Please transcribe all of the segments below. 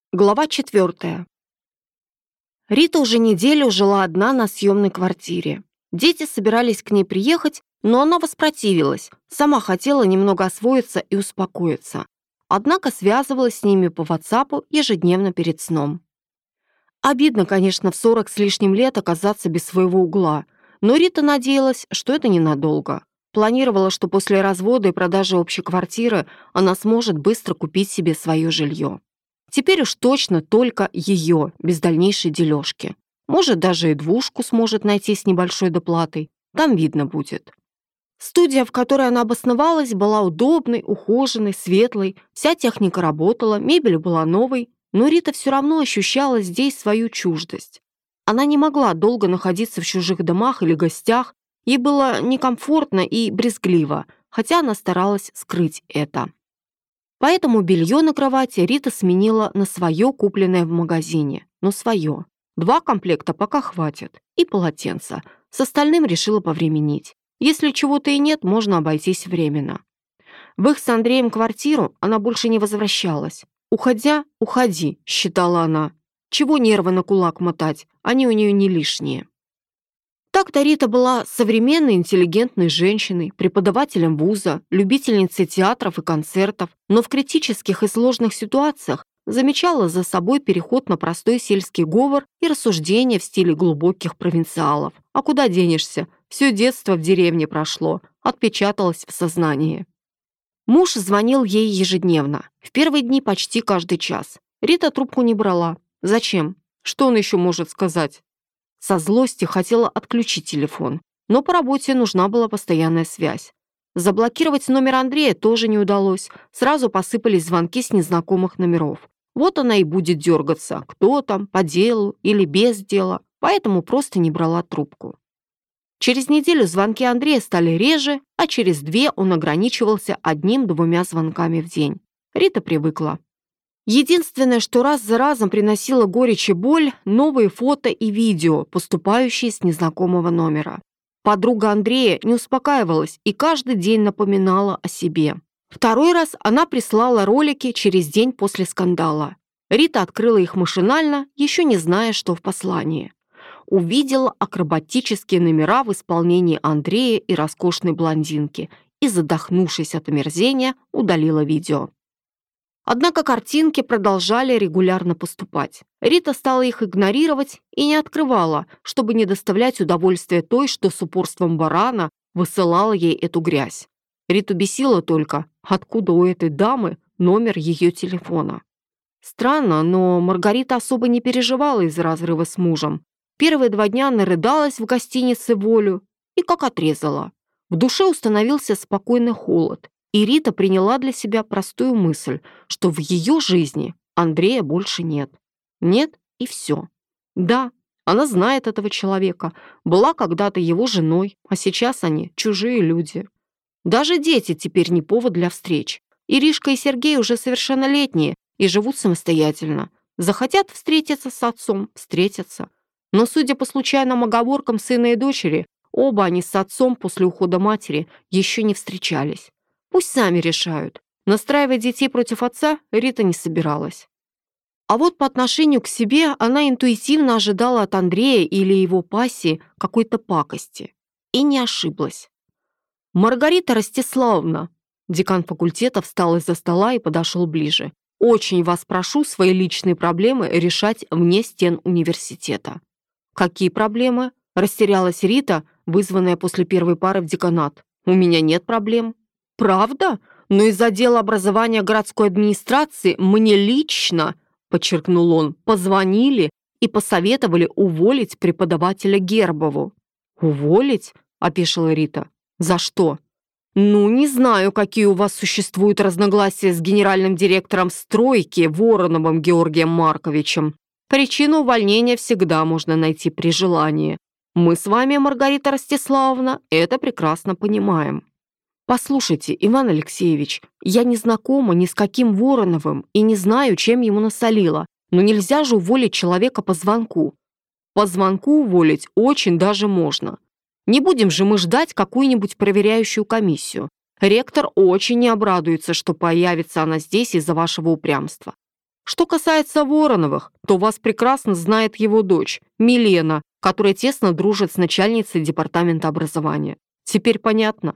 Глава 4. Рита уже неделю жила одна на съемной квартире. Дети собирались к ней приехать, но она воспротивилась, сама хотела немного освоиться и успокоиться. Однако связывалась с ними по WhatsApp ежедневно перед сном. Обидно, конечно, в 40 с лишним лет оказаться без своего угла, но Рита надеялась, что это ненадолго. Планировала, что после развода и продажи общей квартиры она сможет быстро купить себе свое жилье. Теперь уж точно только ее, без дальнейшей дележки. Может, даже и двушку сможет найти с небольшой доплатой. Там видно будет. Студия, в которой она обосновалась, была удобной, ухоженной, светлой. Вся техника работала, мебель была новой. Но Рита все равно ощущала здесь свою чуждость. Она не могла долго находиться в чужих домах или гостях. Ей было некомфортно и брезгливо, хотя она старалась скрыть это. Поэтому белье на кровати Рита сменила на свое, купленное в магазине. Но свое. 2 комплекта пока хватит. И полотенца. С остальным решила повременить. Если чего-то и нет, можно обойтись временно. В их с Андреем квартиру она больше не возвращалась. «Уходя, уходи», — считала она. Чего нервы на кулак мотать? Они у нее не лишние. Так-то Рита была современной, интеллигентной женщиной, преподавателем вуза, любительницей театров и концертов, но в критических и сложных ситуациях замечала за собой переход на простой сельский говор и рассуждения в стиле глубоких провинциалов. А куда денешься? Все детство в деревне прошло, отпечаталось в сознании. Муж звонил ей ежедневно, в первые дни почти каждый час. Рита трубку не брала. Зачем? Что он еще может сказать? Со злости хотела отключить телефон, но по работе нужна была постоянная связь. Заблокировать номер Андрея тоже не удалось, сразу посыпались звонки с незнакомых номеров. Вот она и будет дергаться, кто там, по делу или без дела, поэтому просто не брала трубку. Через неделю звонки Андрея стали реже, а через 2 он ограничивался 1-2 звонками в день. Рита привыкла. Единственное, что раз за разом приносило горечь и боль, новые фото и видео, поступающие с незнакомого номера. Подруга Андрея не успокаивалась и каждый день напоминала о себе. Второй раз она прислала ролики через день после скандала. Рита открыла их машинально, еще не зная, что в послании. Увидела акробатические номера в исполнении Андрея и роскошной блондинки и, задохнувшись от омерзения, удалила видео. Однако картинки продолжали регулярно поступать. Рита стала их игнорировать и не открывала, чтобы не доставлять удовольствия той, что с упорством барана высылала ей эту грязь. Риту бесило только, откуда у этой дамы номер ее телефона. Странно, но Маргарита особо не переживала из-за разрыва с мужем. Первые 2 дня нарыдалась в гостинице «Волю» и как отрезала. В душе установился спокойный холод. И Рита приняла для себя простую мысль, что в ее жизни Андрея больше нет. Нет и все. Да, она знает этого человека, была когда-то его женой, а сейчас они чужие люди. Даже дети теперь не повод для встреч. Иришка и Сергей уже совершеннолетние и живут самостоятельно. Захотят встретиться с отцом – встретятся. Но, судя по случайным оговоркам сына и дочери, оба они с отцом после ухода матери еще не встречались. Пусть сами решают. Настраивать детей против отца Рита не собиралась. А вот по отношению к себе она интуитивно ожидала от Андрея или его пассии какой-то пакости. И не ошиблась. «Маргарита Ростиславовна!» Декан факультета встал из-за стола и подошел ближе. «Очень вас прошу свои личные проблемы решать вне стен университета». «Какие проблемы?» – растерялась Рита, вызванная после первой пары в деканат. «У меня нет проблем». «Правда? Но из отдела образования городской администрации мне лично, подчеркнул он, позвонили и посоветовали уволить преподавателя Гербову». «Уволить?» – опешила Рита. «За что?» «Ну, не знаю, какие у вас существуют разногласия с генеральным директором стройки Вороновым Георгием Марковичем. Причину увольнения всегда можно найти при желании. Мы с вами, Маргарита Ростиславовна, это прекрасно понимаем». «Послушайте, Иван Алексеевич, я не знакома ни с каким Вороновым и не знаю, чем ему насолила, но нельзя же уволить человека по звонку». «По звонку уволить очень даже можно. Не будем же мы ждать какую-нибудь проверяющую комиссию. Ректор очень не обрадуется, что появится она здесь из-за вашего упрямства. Что касается Вороновых, то вас прекрасно знает его дочь, Милена, которая тесно дружит с начальницей департамента образования. Теперь понятно?»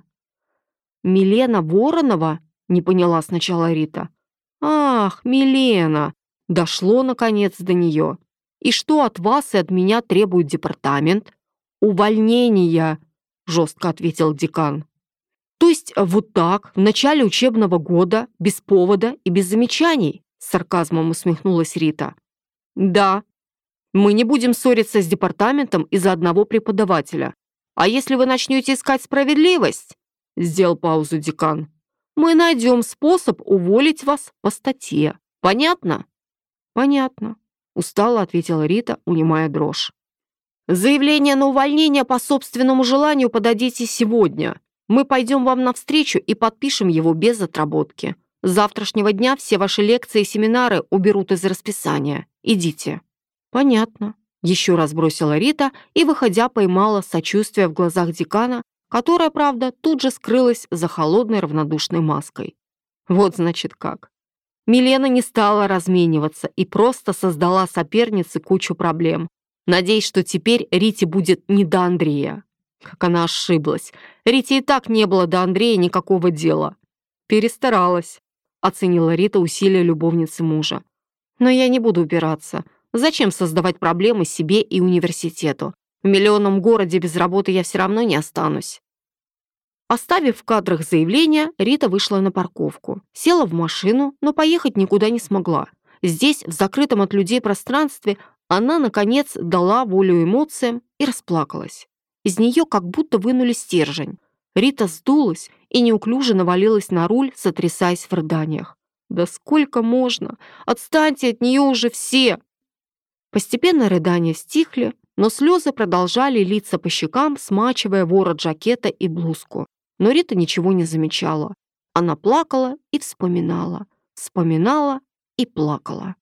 «Милена Воронова?» — не поняла сначала Рита. «Ах, Милена!» Дошло, наконец, до нее. «И что от вас и от меня требует департамент?» «Увольнения», — жестко ответил декан. «То есть вот так, в начале учебного года, без повода и без замечаний?» С сарказмом усмехнулась Рита. «Да, мы не будем ссориться с департаментом из-за одного преподавателя. А если вы начнете искать справедливость?» Сделал паузу декан. «Мы найдем способ уволить вас по статье. Понятно?» «Понятно», — устало ответила Рита, унимая дрожь. «Заявление на увольнение по собственному желанию подадите сегодня. Мы пойдем вам навстречу и подпишем его без отработки. С завтрашнего дня все ваши лекции и семинары уберут из расписания. Идите». «Понятно», — еще раз бросила Рита и, выходя, поймала сочувствие в глазах декана, которая, правда, тут же скрылась за холодной равнодушной маской. Вот значит как. Милена не стала размениваться и просто создала сопернице кучу проблем, надеясь, что теперь Рите будет не до Андрея. Как она ошиблась. Рите и так не было до Андрея никакого дела. «Перестаралась», — оценила Рита усилия любовницы мужа. «Но я не буду упираться. Зачем создавать проблемы себе и университету? В миллионном городе без работы я все равно не останусь». Оставив в кадрах заявление, Рита вышла на парковку. Села в машину, но поехать никуда не смогла. Здесь, в закрытом от людей пространстве, она, наконец, дала волю эмоциям и расплакалась. Из нее как будто вынули стержень. Рита сдулась и неуклюже навалилась на руль, сотрясаясь в рыданиях. «Да сколько можно? Отстаньте от нее уже все!» Постепенно рыдания стихли, но слезы продолжали литься по щекам, смачивая ворот жакета и блузку. Но Рита ничего не замечала. Она плакала и вспоминала, вспоминала и плакала.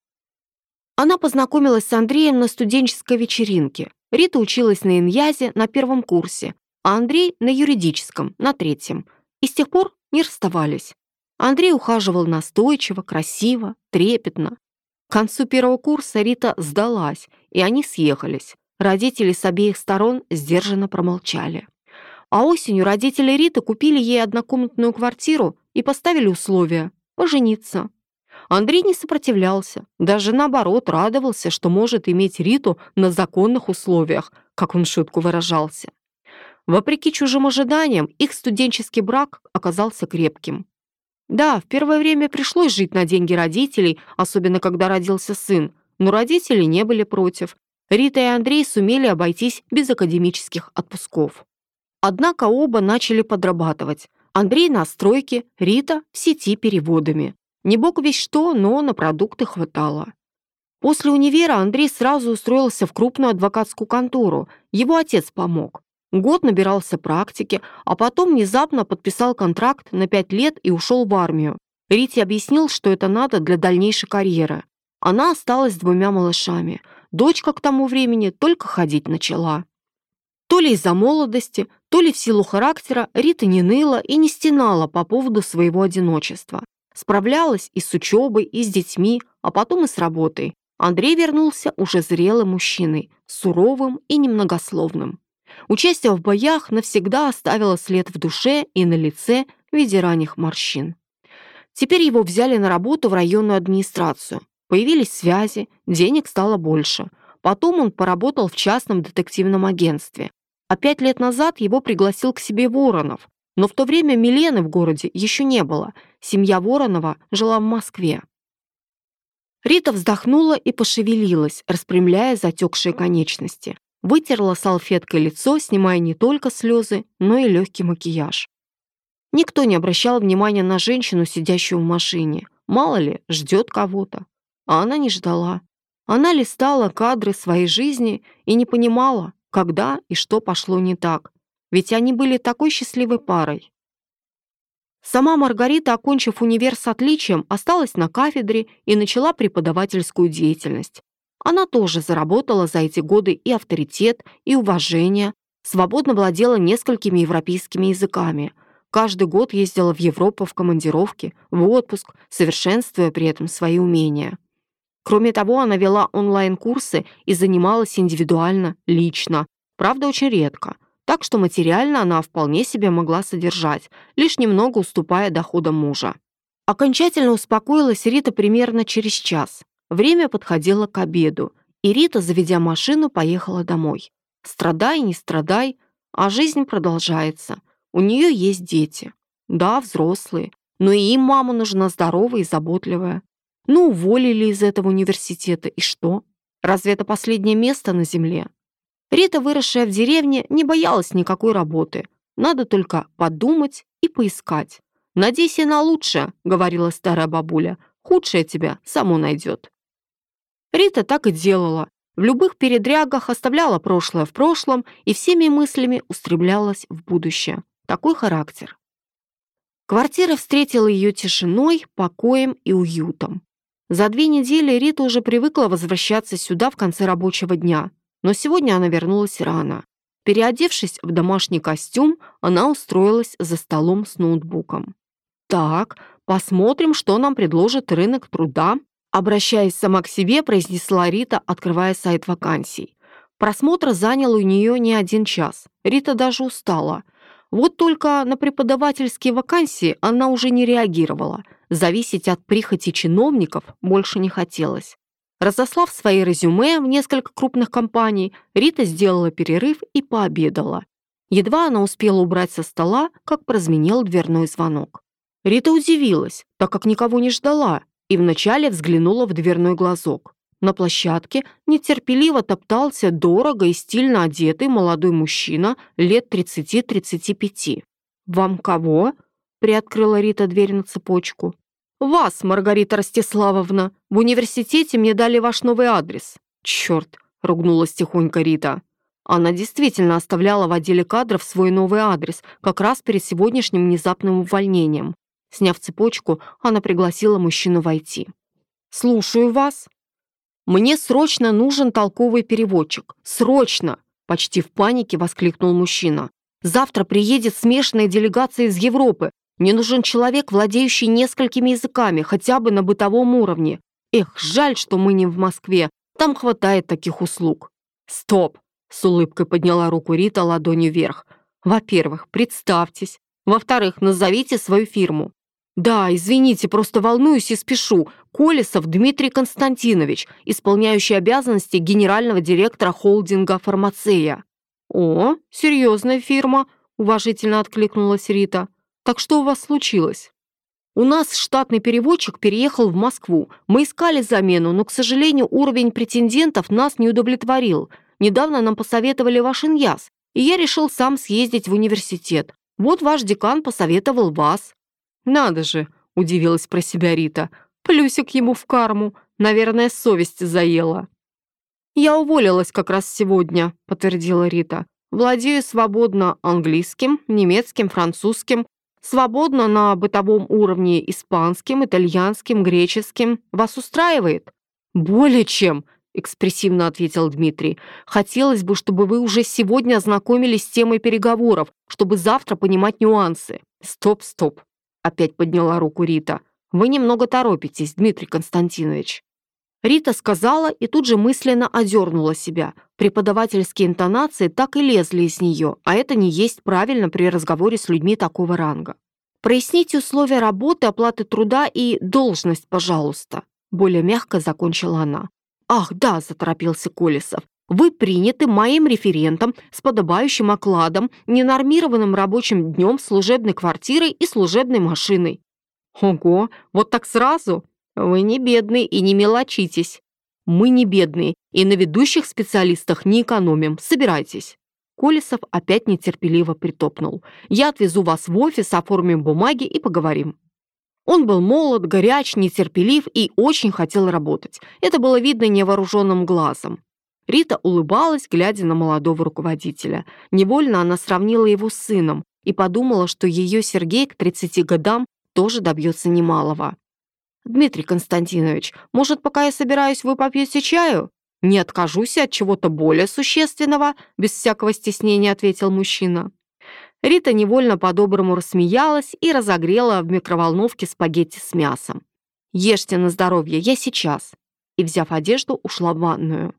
Она познакомилась с Андреем на студенческой вечеринке. Рита училась на иньязе на 1 курсе, а Андрей на юридическом, на 3. И с тех пор не расставались. Андрей ухаживал настойчиво, красиво, трепетно. К концу 1 курса Рита сдалась, и они съехались. Родители с обеих сторон сдержанно промолчали. А осенью родители Риты купили ей однокомнатную квартиру и поставили условия – пожениться. Андрей не сопротивлялся, даже наоборот радовался, что может иметь Риту на законных условиях, как он в шутку выражался. Вопреки чужим ожиданиям, их студенческий брак оказался крепким. Да, в первое время пришлось жить на деньги родителей, особенно когда родился сын, но родители не были против. Рита и Андрей сумели обойтись без академических отпусков. Однако оба начали подрабатывать. Андрей на стройке, Рита в сети переводами. Не бог весть что, но на продукты хватало. После универа Андрей сразу устроился в крупную адвокатскую контору. Его отец помог. Год набирался практики, а потом внезапно подписал контракт на 5 лет и ушел в армию. Рите объяснил, что это надо для дальнейшей карьеры. Она осталась с 2 малышами. Дочка к тому времени только ходить начала. То ли из-за молодости, то ли в силу характера Рита не ныла и не стенала по поводу своего одиночества. Справлялась и с учебой, и с детьми, а потом и с работой. Андрей вернулся уже зрелым мужчиной, суровым и немногословным. Участие в боях навсегда оставило след в душе и на лице в виде ранних морщин. Теперь его взяли на работу в районную администрацию. Появились связи, денег стало больше. Потом он поработал в частном детективном агентстве. А 5 лет назад его пригласил к себе Воронов. Но в то время Милены в городе еще не было. Семья Воронова жила в Москве. Рита вздохнула и пошевелилась, распрямляя затекшие конечности. Вытерла салфеткой лицо, снимая не только слезы, но и легкий макияж. Никто не обращал внимания на женщину, сидящую в машине. Мало ли, ждет кого-то. А она не ждала. Она листала кадры своей жизни и не понимала, когда и что пошло не так. Ведь они были такой счастливой парой. Сама Маргарита, окончив универ с отличием, осталась на кафедре и начала преподавательскую деятельность. Она тоже заработала за эти годы и авторитет, и уважение, свободно владела несколькими европейскими языками. Каждый год ездила в Европу в командировки, в отпуск, совершенствуя при этом свои умения. Кроме того, она вела онлайн-курсы и занималась индивидуально, лично. Правда, очень редко. Так что материально она вполне себе могла содержать, лишь немного уступая доходам мужа. Окончательно успокоилась Рита примерно через час. Время подходило к обеду, и Рита, заведя машину, поехала домой. Страдай, не страдай, а жизнь продолжается. У нее есть дети. Да, взрослые, но и им мама нужна здоровая и заботливая. Ну, уволили из этого университета, и что? Разве это последнее место на земле? Рита, выросшая в деревне, не боялась никакой работы. Надо только подумать и поискать. «Надейся на лучшее», — говорила старая бабуля. «Худшее тебя само найдет». Рита так и делала. В любых передрягах оставляла прошлое в прошлом и всеми мыслями устремлялась в будущее. Такой характер. Квартира встретила ее тишиной, покоем и уютом. За 2 недели Рита уже привыкла возвращаться сюда в конце рабочего дня. Но сегодня она вернулась рано. Переодевшись в домашний костюм, она устроилась за столом с ноутбуком. «Так, посмотрим, что нам предложит рынок труда», обращаясь сама к себе, произнесла Рита, открывая сайт вакансий. Просмотр занял у нее не 1 час. Рита даже устала. Вот только на преподавательские вакансии она уже не реагировала. Зависеть от прихоти чиновников больше не хотелось. Разослав свои резюме в несколько крупных компаний, Рита сделала перерыв и пообедала. Едва она успела убрать со стола, как прозвенел дверной звонок. Рита удивилась, так как никого не ждала, и вначале взглянула в дверной глазок. На площадке нетерпеливо топтался дорого и стильно одетый молодой мужчина лет 30-35. «Вам кого?» – приоткрыла Рита дверь на цепочку. «Вас, Маргарита Ростиславовна. В университете мне дали ваш новый адрес». «Черт!» – ругнулась тихонько Рита. Она действительно оставляла в отделе кадров свой новый адрес как раз перед сегодняшним внезапным увольнением. Сняв цепочку, она пригласила мужчину войти. «Слушаю вас». «Мне срочно нужен толковый переводчик. Срочно!» – почти в панике воскликнул мужчина. «Завтра приедет смешанная делегация из Европы. Мне нужен человек, владеющий несколькими языками, хотя бы на бытовом уровне. Эх, жаль, что мы не в Москве. Там хватает таких услуг». «Стоп!» – с улыбкой подняла руку Рита ладонью вверх. «Во-первых, представьтесь. Во-вторых, назовите свою фирму». «Да, извините, просто волнуюсь и спешу. Колесов Дмитрий Константинович, исполняющий обязанности генерального директора холдинга «Фармацея». «О, серьезная фирма», – уважительно откликнулась Рита. «Так что у вас случилось?» «У нас штатный переводчик переехал в Москву. Мы искали замену, но, к сожалению, уровень претендентов нас не удовлетворил. Недавно нам посоветовали ваш иньяс, и я решил сам съездить в университет. Вот ваш декан посоветовал вас». «Надо же!» – удивилась про себя Рита. «Плюсик ему в карму. Наверное, совесть заела». «Я уволилась как раз сегодня», – подтвердила Рита. «Владею свободно английским, немецким, французским, свободно на бытовом уровне испанским, итальянским, греческим. Вас устраивает?» «Более чем», – экспрессивно ответил Дмитрий. «Хотелось бы, чтобы вы уже сегодня ознакомились с темой переговоров, чтобы завтра понимать нюансы». «Стоп, стоп», – опять подняла руку Рита. «Вы немного торопитесь, Дмитрий Константинович». Рита сказала и тут же мысленно одернула себя. Преподавательские интонации так и лезли из нее, а это не есть правильно при разговоре с людьми такого ранга. «Проясните условия работы, оплаты труда и должность, пожалуйста», более мягко закончила она. «Ах, да», – заторопился Колесов, «вы приняты моим референтом с подобающим окладом, ненормированным рабочим днем, служебной квартирой и служебной машиной». «Ого, вот так сразу? Вы не бедные и не мелочитесь». «Мы не бедные и на ведущих специалистах не экономим. Собирайтесь». Колесов опять нетерпеливо притопнул. «Я отвезу вас в офис, оформим бумаги и поговорим». Он был молод, горяч, нетерпелив и очень хотел работать. Это было видно невооруженным глазом. Рита улыбалась, глядя на молодого руководителя. Невольно она сравнила его с сыном и подумала, что ее Сергей к 30 годам тоже добьется немалого. «Дмитрий Константинович, может, пока я собираюсь, вы попьете чаю?» «Не откажусь от чего-то более существенного», без всякого стеснения ответил мужчина. Рита невольно по-доброму рассмеялась и разогрела в микроволновке спагетти с мясом. «Ешьте на здоровье, я сейчас». и, взяв одежду, ушла в ванную.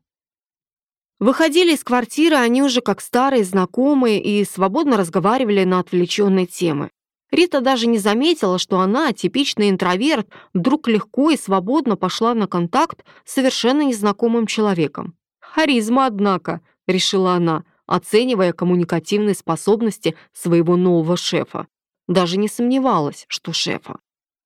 Выходили из квартиры они уже как старые знакомые и свободно разговаривали на отвлеченные темы. Рита даже не заметила, что она, типичный интроверт, вдруг легко и свободно пошла на контакт с совершенно незнакомым человеком. «Харизма, однако», — решила она, оценивая коммуникативные способности своего нового шефа. Даже не сомневалась, что шефа.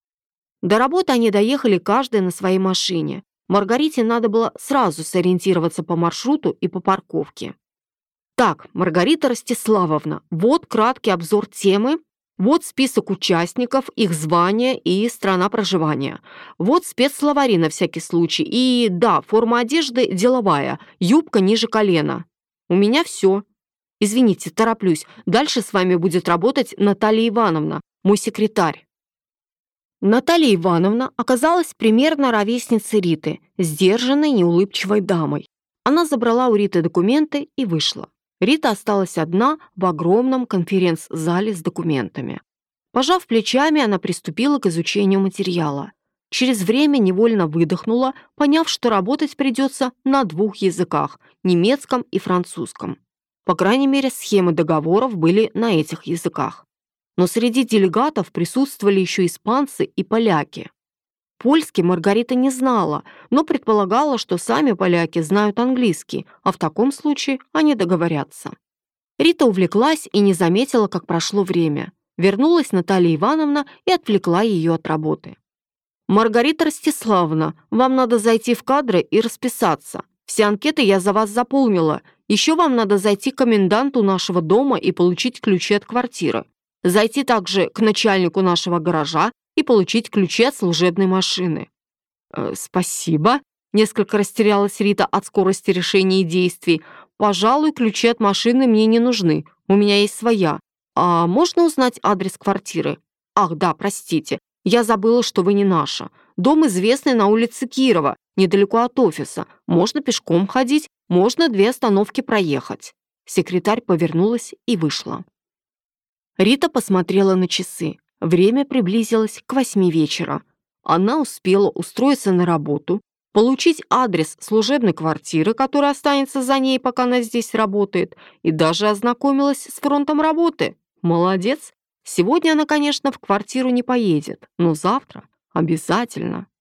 До работы они доехали каждый на своей машине. Маргарите надо было сразу сориентироваться по маршруту и по парковке. Так, Маргарита Ростиславовна, вот краткий обзор темы, вот список участников, их звания и страна проживания. Вот спецсловари на всякий случай. И да, форма одежды деловая, юбка ниже колена. У меня все. Извините, тороплюсь. Дальше с вами будет работать Наталья Ивановна, мой секретарь. Наталья Ивановна оказалась примерно ровесницей Риты, сдержанной, неулыбчивой дамой. Она забрала у Риты документы и вышла. Рита осталась одна в огромном конференц-зале с документами. Пожав плечами, она приступила к изучению материала. Через время невольно выдохнула, поняв, что работать придется на 2 языках – немецком и французском. По крайней мере, схемы договоров были на этих языках. Но среди делегатов присутствовали еще испанцы и поляки. Польский Маргарита не знала, но предполагала, что сами поляки знают английский, а в таком случае они договорятся. Рита увлеклась и не заметила, как прошло время. Вернулась Наталья Ивановна и отвлекла ее от работы. «Маргарита Ростиславовна, вам надо зайти в кадры и расписаться. Все анкеты я за вас заполнила. Еще вам надо зайти к коменданту нашего дома и получить ключи от квартиры. Зайти также к начальнику нашего гаража и получить ключи от служебной машины». «Спасибо», — несколько растерялась Рита от скорости решения и действий. «Пожалуй, ключи от машины мне не нужны, у меня есть своя. А можно узнать адрес квартиры? Ах, да, простите, я забыла, что вы не наша. Дом известный на улице Кирова, недалеко от офиса. Можно пешком ходить, можно 2 остановки проехать». Секретарь повернулась и вышла. Рита посмотрела на часы. Время приблизилось к 8 вечера. Она успела устроиться на работу, получить адрес служебной квартиры, которая останется за ней, пока она здесь работает, и даже ознакомилась с фронтом работы. Молодец. Сегодня она, конечно, в квартиру не поедет, но завтра обязательно.